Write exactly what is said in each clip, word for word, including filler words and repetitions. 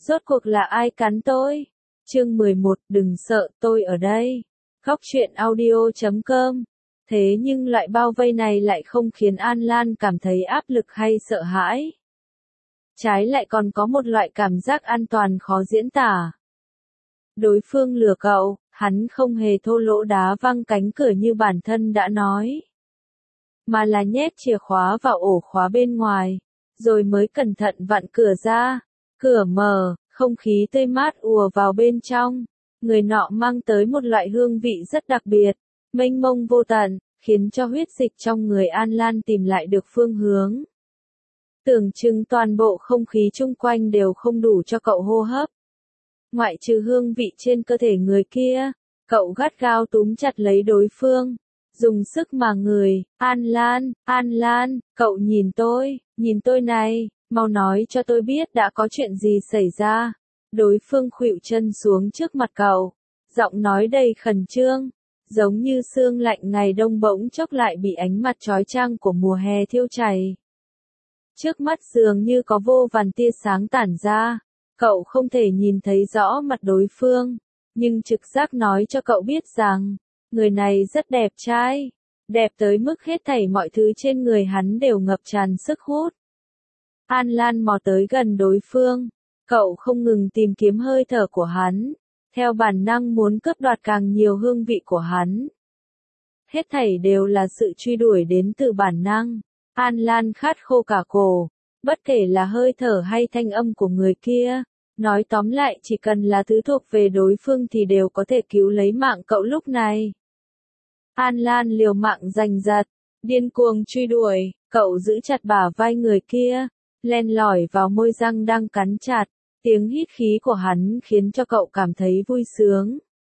Rốt cuộc là ai cắn tôi? Chương mười một, đừng sợ, tôi ở đây. Góc truyện audio chấm com. Thế nhưng loại bao vây này lại không khiến An Lan cảm thấy áp lực hay sợ hãi. Trái lại còn có một loại cảm giác an toàn khó diễn tả. Đối phương lừa cậu, hắn không hề thô lỗ đá văng cánh cửa như bản thân đã nói. Mà là nhét chìa khóa vào ổ khóa bên ngoài, rồi mới cẩn thận vặn cửa ra. Cửa mở, không khí tươi mát ùa vào bên trong. Người nọ mang tới một loại hương vị rất đặc biệt, mênh mông vô tận, khiến cho huyết dịch trong người An Lan tìm lại được phương hướng. Tưởng chừng toàn bộ không khí chung quanh đều không đủ cho cậu hô hấp. Ngoại trừ hương vị trên cơ thể người kia, cậu gắt gao túm chặt lấy đối phương, dùng sức mà người, An Lan, An Lan, cậu nhìn tôi, nhìn tôi này, mau nói cho tôi biết đã có chuyện gì xảy ra. Đối phương khuỵu chân xuống trước mặt cậu, giọng nói đầy khẩn trương, giống như sương lạnh ngày đông bỗng chốc lại bị ánh mặt chói chang của mùa hè thiêu chảy. Trước mắt dường như có vô vàn tia sáng tản ra, cậu không thể nhìn thấy rõ mặt đối phương, nhưng trực giác nói cho cậu biết rằng, người này rất đẹp trai, đẹp tới mức hết thảy mọi thứ trên người hắn đều ngập tràn sức hút. An Lan mò tới gần đối phương, cậu không ngừng tìm kiếm hơi thở của hắn, theo bản năng muốn cướp đoạt càng nhiều hương vị của hắn. Hết thảy đều là sự truy đuổi đến từ bản năng. An Lan khát khô cả cổ, bất kể là hơi thở hay thanh âm của người kia, nói tóm lại chỉ cần là thứ thuộc về đối phương thì đều có thể cứu lấy mạng cậu lúc này. An Lan liều mạng giành giật, điên cuồng truy đuổi, cậu giữ chặt bả vai người kia, len lỏi vào môi răng đang cắn chặt, tiếng hít khí của hắn khiến cho cậu cảm thấy vui sướng.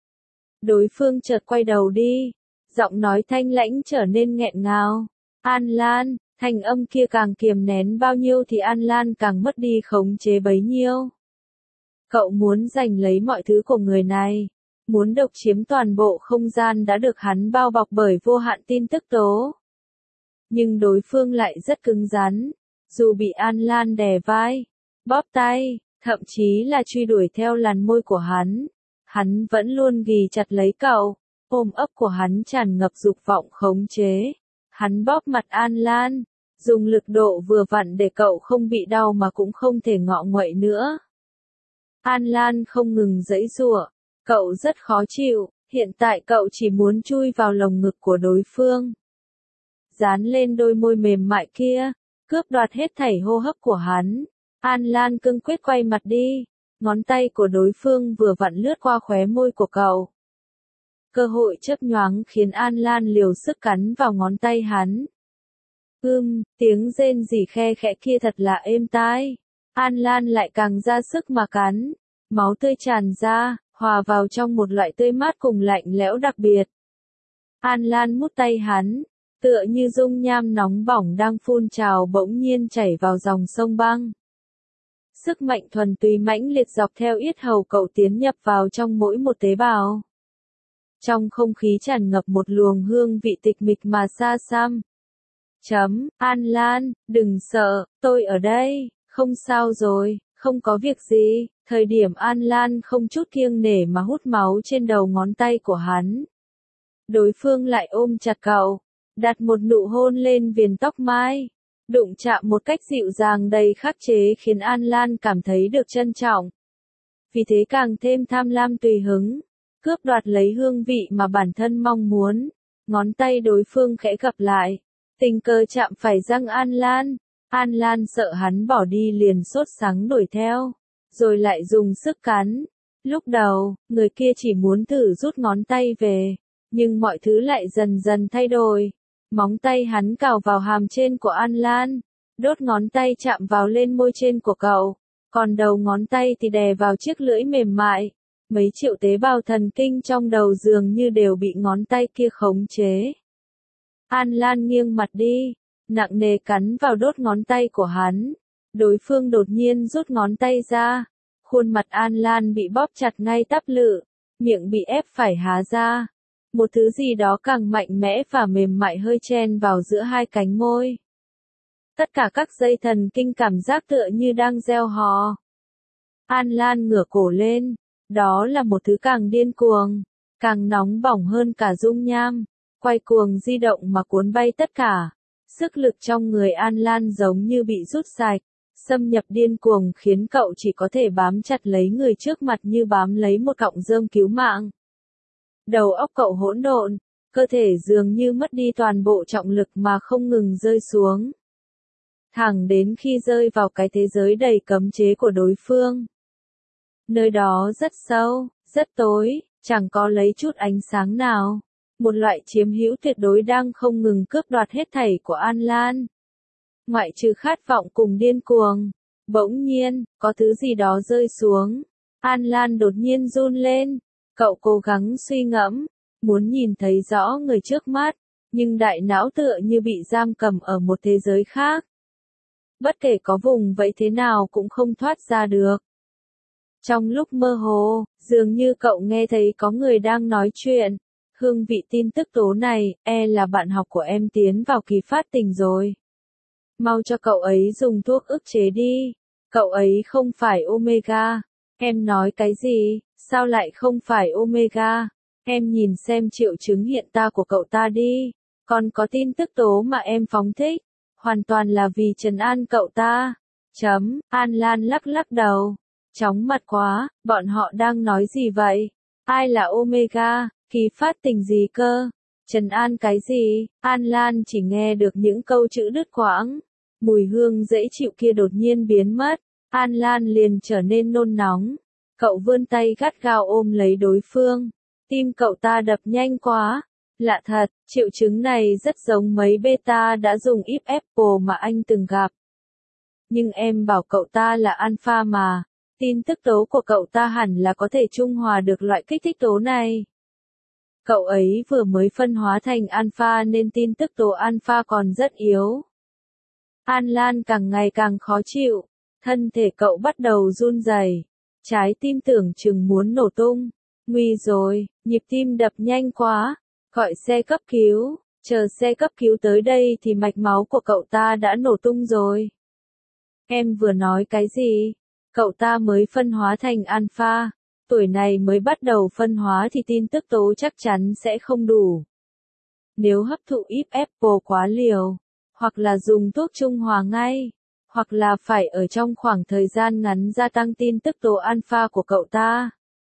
Đối phương chợt quay đầu đi, giọng nói thanh lãnh trở nên nghẹn ngào. An Lan, thanh âm kia càng kiềm nén bao nhiêu thì An Lan càng mất đi khống chế bấy nhiêu. Cậu muốn giành lấy mọi thứ của người này, muốn độc chiếm toàn bộ không gian đã được hắn bao bọc bởi vô hạn tin tức tố. Nhưng đối phương lại rất cứng rắn, dù bị An Lan đè vai, bóp tay, thậm chí là truy đuổi theo làn môi của hắn, hắn vẫn luôn ghì chặt lấy cậu, ôm ấp của hắn tràn ngập dục vọng khống chế. Hắn bóp mặt An Lan, dùng lực độ vừa vặn để cậu không bị đau mà cũng không thể ngọ nguậy nữa. An Lan không ngừng giãy giụa, cậu rất khó chịu, hiện tại cậu chỉ muốn chui vào lồng ngực của đối phương. Dán lên đôi môi mềm mại kia, cướp đoạt hết thảy hô hấp của hắn. An Lan cương quyết quay mặt đi, ngón tay của đối phương vừa vặn lướt qua khóe môi của cậu. Cơ hội chớp nhoáng khiến An Lan liều sức cắn vào ngón tay hắn. Ưm, tiếng rên rỉ khe khẽ kia thật là êm tai. An Lan lại càng ra sức mà cắn. Máu tươi tràn ra, hòa vào trong một loại tươi mát cùng lạnh lẽo đặc biệt. An Lan mút tay hắn, tựa như dung nham nóng bỏng đang phun trào bỗng nhiên chảy vào dòng sông băng. Sức mạnh thuần túy mãnh liệt dọc theo yết hầu cậu tiến nhập vào trong mỗi một tế bào. Trong không khí tràn ngập một luồng hương vị tịch mịch mà xa xăm. Chấm, An Lan, đừng sợ, tôi ở đây, không sao rồi, không có việc gì. Thời điểm An Lan không chút kiêng nể mà hút máu trên đầu ngón tay của hắn. Đối phương lại ôm chặt cậu, đặt một nụ hôn lên viền tóc mai, đụng chạm một cách dịu dàng đầy khắc chế khiến An Lan cảm thấy được trân trọng. Vì thế càng thêm tham lam tùy hứng. Cướp đoạt lấy hương vị mà bản thân mong muốn, ngón tay đối phương khẽ gặp lại, tình cờ chạm phải răng An Lan, An Lan sợ hắn bỏ đi liền sốt sắng đuổi theo, rồi lại dùng sức cắn. Lúc đầu, người kia chỉ muốn thử rút ngón tay về, nhưng mọi thứ lại dần dần thay đổi. Móng tay hắn cào vào hàm trên của An Lan, đốt ngón tay chạm vào lên môi trên của cậu, còn đầu ngón tay thì đè vào chiếc lưỡi mềm mại. Mấy triệu tế bào thần kinh trong đầu dường như đều bị ngón tay kia khống chế. An Lan nghiêng mặt đi, nặng nề cắn vào đốt ngón tay của hắn. Đối phương đột nhiên rút ngón tay ra. Khuôn mặt An Lan bị bóp chặt ngay tắp lự, miệng bị ép phải há ra. Một thứ gì đó càng mạnh mẽ và mềm mại hơi chen vào giữa hai cánh môi. Tất cả các dây thần kinh cảm giác tựa như đang reo hò. An Lan ngửa cổ lên. Đó là một thứ càng điên cuồng, càng nóng bỏng hơn cả dung nham. Quay cuồng di động mà cuốn bay tất cả. Sức lực trong người An Lan giống như bị rút sạch. Xâm nhập điên cuồng khiến cậu chỉ có thể bám chặt lấy người trước mặt như bám lấy một cọng rơm cứu mạng. Đầu óc cậu hỗn độn, cơ thể dường như mất đi toàn bộ trọng lực mà không ngừng rơi xuống. Thẳng đến khi rơi vào cái thế giới đầy cấm chế của đối phương. Nơi đó rất sâu, rất tối, chẳng có lấy chút ánh sáng nào. Một loại chiếm hữu tuyệt đối đang không ngừng cướp đoạt hết thảy của An Lan. Ngoại trừ khát vọng cùng điên cuồng. Bỗng nhiên, có thứ gì đó rơi xuống. An Lan đột nhiên run lên. Cậu cố gắng suy ngẫm, muốn nhìn thấy rõ người trước mắt, nhưng đại não tựa như bị giam cầm ở một thế giới khác. Bất kể có vùng vẫy thế nào cũng không thoát ra được. Trong lúc mơ hồ, dường như cậu nghe thấy có người đang nói chuyện. Hương vị tin tức tố này, e là bạn học của em tiến vào kỳ phát tình rồi. Mau cho cậu ấy dùng thuốc ức chế đi. Cậu ấy không phải Omega. Em nói cái gì, sao lại không phải Omega? Em nhìn xem triệu chứng hiện ta của cậu ta đi. Còn có tin tức tố mà em phóng thích. Hoàn toàn là vì trấn an cậu ta. Chấm, An Lan lắc lắc đầu. Chóng mặt quá, bọn họ đang nói gì vậy? Ai là Omega? Kỳ phát tình gì cơ? Trấn an cái gì? An Lan chỉ nghe được những câu chữ đứt quãng. Mùi hương dễ chịu kia đột nhiên biến mất. An Lan liền trở nên nôn nóng. Cậu vươn tay gắt gao ôm lấy đối phương. Tim cậu ta đập nhanh quá. Lạ thật, triệu chứng này rất giống mấy beta đã dùng íp Apple mà anh từng gặp. Nhưng em bảo cậu ta là alpha mà. Tin tức tố của cậu ta hẳn là có thể trung hòa được loại kích thích tố này. Cậu ấy vừa mới phân hóa thành alpha nên tin tức tố alpha còn rất yếu. An Lan càng ngày càng khó chịu. Thân thể cậu bắt đầu run rẩy. Trái tim tưởng chừng muốn nổ tung. Nguy rồi, nhịp tim đập nhanh quá. Gọi xe cấp cứu. Chờ xe cấp cứu tới đây thì mạch máu của cậu ta đã nổ tung rồi. Em vừa nói cái gì? Cậu ta mới phân hóa thành alpha. Tuổi này mới bắt đầu phân hóa thì tin tức tố chắc chắn sẽ không đủ. Nếu hấp thụ íp Apple quá liều, hoặc là dùng thuốc trung hòa ngay, hoặc là phải ở trong khoảng thời gian ngắn gia tăng tin tức tố alpha của cậu ta.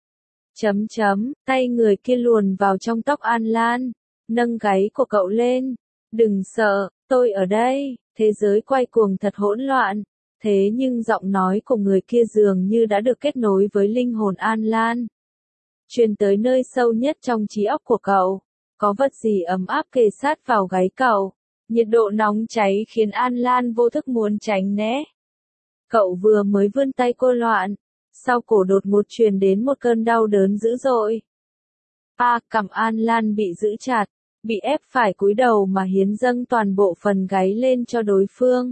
Chấm chấm, tay người kia luồn vào trong tóc An Lan, nâng gáy của cậu lên. Đừng sợ, tôi ở đây. Thế giới quay cuồng thật hỗn loạn. Thế nhưng giọng nói của người kia dường như đã được kết nối với linh hồn An Lan. Truyền tới nơi sâu nhất trong trí óc của cậu. Có vật gì ấm áp kề sát vào gáy cậu. Nhiệt độ nóng cháy khiến An Lan vô thức muốn tránh né. Cậu vừa mới vươn tay cô loạn. Sau cổ đột ngột truyền đến một cơn đau đớn dữ dội. À, cằm An Lan bị giữ chặt. Bị ép phải cúi đầu mà hiến dâng toàn bộ phần gáy lên cho đối phương.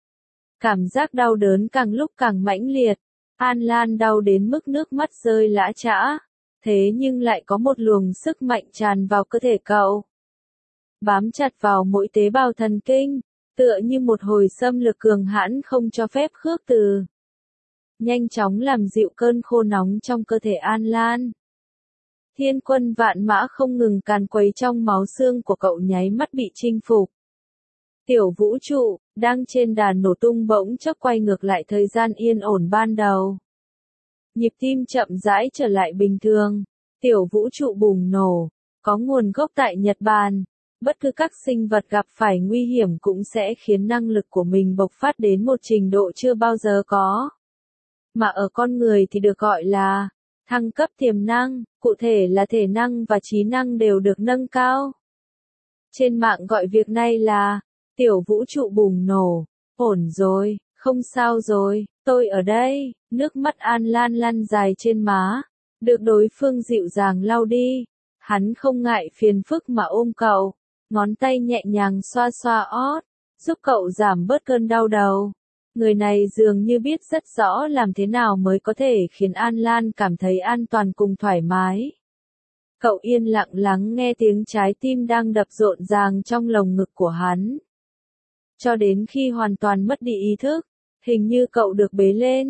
Cảm giác đau đớn càng lúc càng mãnh liệt. An Lan đau đến mức nước mắt rơi lã chã. Thế nhưng lại có một luồng sức mạnh tràn vào cơ thể cậu. Bám chặt vào mỗi tế bào thần kinh. Tựa như một hồi xâm lược cường hãn không cho phép khước từ. Nhanh chóng làm dịu cơn khô nóng trong cơ thể An Lan. Thiên quân vạn mã không ngừng càn quấy trong máu xương của cậu nháy mắt bị chinh phục. Tiểu vũ trụ, đang trên đà nổ tung bỗng chốc quay ngược lại thời gian yên ổn ban đầu. Nhịp tim chậm rãi trở lại bình thường. Tiểu vũ trụ bùng nổ, có nguồn gốc tại Nhật Bản. Bất cứ các sinh vật gặp phải nguy hiểm cũng sẽ khiến năng lực của mình bộc phát đến một trình độ chưa bao giờ có. Mà ở con người thì được gọi là thăng cấp tiềm năng, cụ thể là thể năng và trí năng đều được nâng cao. Trên mạng gọi việc này là tiểu vũ trụ bùng nổ. Ổn rồi, không sao rồi, tôi ở đây. Nước mắt An Lan lăn dài trên má, được đối phương dịu dàng lau đi. Hắn không ngại phiền phức mà ôm cậu, ngón tay nhẹ nhàng xoa xoa ót, giúp cậu giảm bớt cơn đau đầu. Người này dường như biết rất rõ làm thế nào mới có thể khiến An Lan cảm thấy an toàn cùng thoải mái. Cậu yên lặng lắng nghe tiếng trái tim đang đập rộn ràng trong lồng ngực của hắn. Cho đến khi hoàn toàn mất đi ý thức, hình như cậu được bế lên,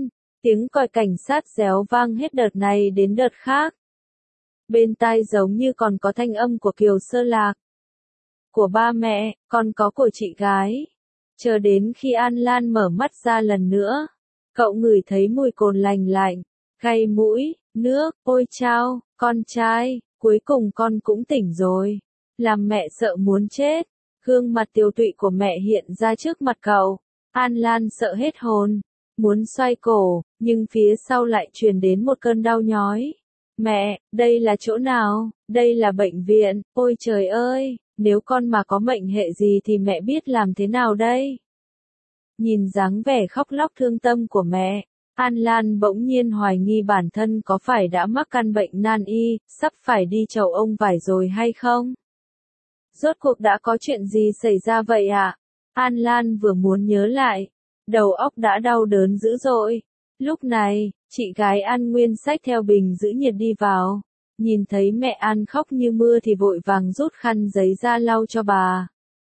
Tiếng còi cảnh sát réo vang hết đợt này đến đợt khác. Bên tai giống như còn có thanh âm của Kiều Sơ Lạc, của ba mẹ, còn có của chị gái. Chờ đến khi An Lan mở mắt ra lần nữa, cậu ngửi thấy mùi cồn lành lạnh, gây mũi, nước, ôi chao, con trai, cuối cùng con cũng tỉnh rồi. Làm mẹ sợ muốn chết. Gương mặt tiều tụy của mẹ hiện ra trước mặt cậu. An Lan sợ hết hồn, muốn xoay cổ, nhưng phía sau lại truyền đến một cơn đau nhói. Mẹ, đây là chỗ nào? Đây là bệnh viện, ôi trời ơi, nếu con mà có mệnh hệ gì thì mẹ biết làm thế nào đây? Nhìn dáng vẻ khóc lóc thương tâm của mẹ, An Lan bỗng nhiên hoài nghi bản thân có phải đã mắc căn bệnh nan y, sắp phải đi chầu ông vải rồi hay không? Rốt cuộc đã có chuyện gì xảy ra vậy ạ? À? An Lan vừa muốn nhớ lại, đầu óc đã đau đớn dữ dội. Lúc này, chị gái An Nguyên xách theo bình giữ nhiệt đi vào, nhìn thấy mẹ An khóc như mưa thì vội vàng rút khăn giấy ra lau cho bà.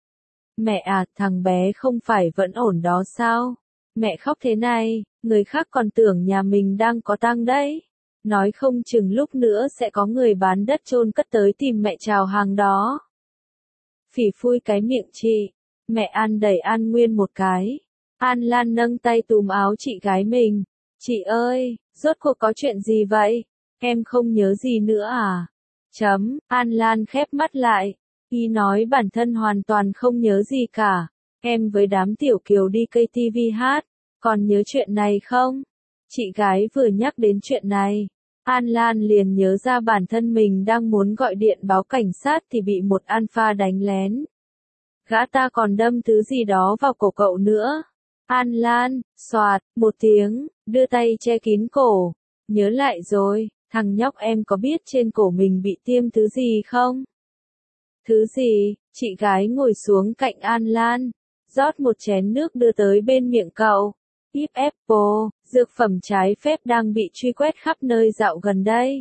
Mẹ à, thằng bé không phải vẫn ổn đó sao? Mẹ khóc thế này, người khác còn tưởng nhà mình đang có tang đấy. Nói không chừng lúc nữa sẽ có người bán đất chôn cất tới tìm mẹ chào hàng đó. Phỉ phui cái miệng chị. Mẹ An đẩy An Nguyên một cái. An Lan nâng tay túm áo chị gái mình. Chị ơi, rốt cuộc có chuyện gì vậy? Em không nhớ gì nữa à? Chấm, An Lan khép mắt lại. Y nói bản thân hoàn toàn không nhớ gì cả. Em với đám tiểu kiều đi ca tê vê hát, còn nhớ chuyện này không? Chị gái vừa nhắc đến chuyện này, An Lan liền nhớ ra bản thân mình đang muốn gọi điện báo cảnh sát thì bị một alpha đánh lén. Gã ta còn đâm thứ gì đó vào cổ cậu nữa. An Lan, xoạt, một tiếng, đưa tay che kín cổ. Nhớ lại rồi, thằng nhóc em có biết trên cổ mình bị tiêm thứ gì không? Thứ gì? Chị gái ngồi xuống cạnh An Lan, rót một chén nước đưa tới bên miệng cậu. Ip Apple, dược phẩm trái phép đang bị truy quét khắp nơi dạo gần đây.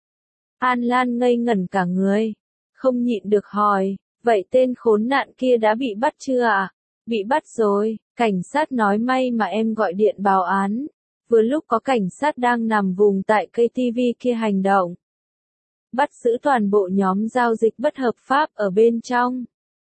An Lan ngây ngẩn cả người, không nhịn được hỏi, vậy tên khốn nạn kia đã bị bắt chưa ạ? À? Bị bắt rồi, cảnh sát nói may mà em gọi điện báo án. Vừa lúc có cảnh sát đang nằm vùng tại ca tê vê kia hành động. Bắt giữ toàn bộ nhóm giao dịch bất hợp pháp ở bên trong.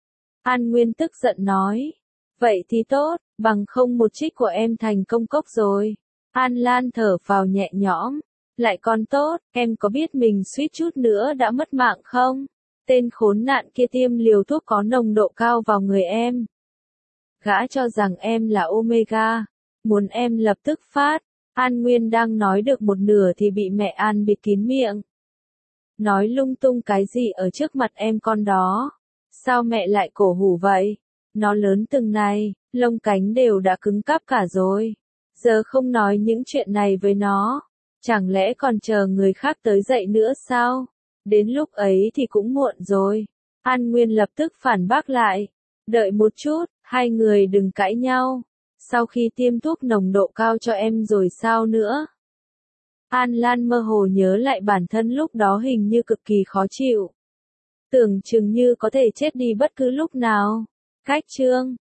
An Nguyên tức giận nói. Vậy thì tốt, bằng không một trích của em thành công cốc rồi. An Lan thở phào nhẹ nhõm. Lại còn tốt, em có biết mình suýt chút nữa đã mất mạng không? Tên khốn nạn kia tiêm liều thuốc có nồng độ cao vào người em. Gã cho rằng em là Omega, muốn em lập tức phát. An Nguyên đang nói được một nửa thì bị mẹ An bịt kín miệng. Nói lung tung cái gì ở trước mặt em con đó? Sao mẹ lại cổ hủ vậy? Nó lớn từng này, lông cánh đều đã cứng cáp cả rồi. Giờ không nói những chuyện này với nó. Chẳng lẽ còn chờ người khác tới dậy nữa sao? Đến lúc ấy thì cũng muộn rồi. An Nguyên lập tức phản bác lại. Đợi một chút, hai người đừng cãi nhau. Sau khi tiêm thuốc nồng độ cao cho em rồi sao nữa? An Lan mơ hồ nhớ lại bản thân lúc đó hình như cực kỳ khó chịu. Tưởng chừng như có thể chết đi bất cứ lúc nào. Cách chương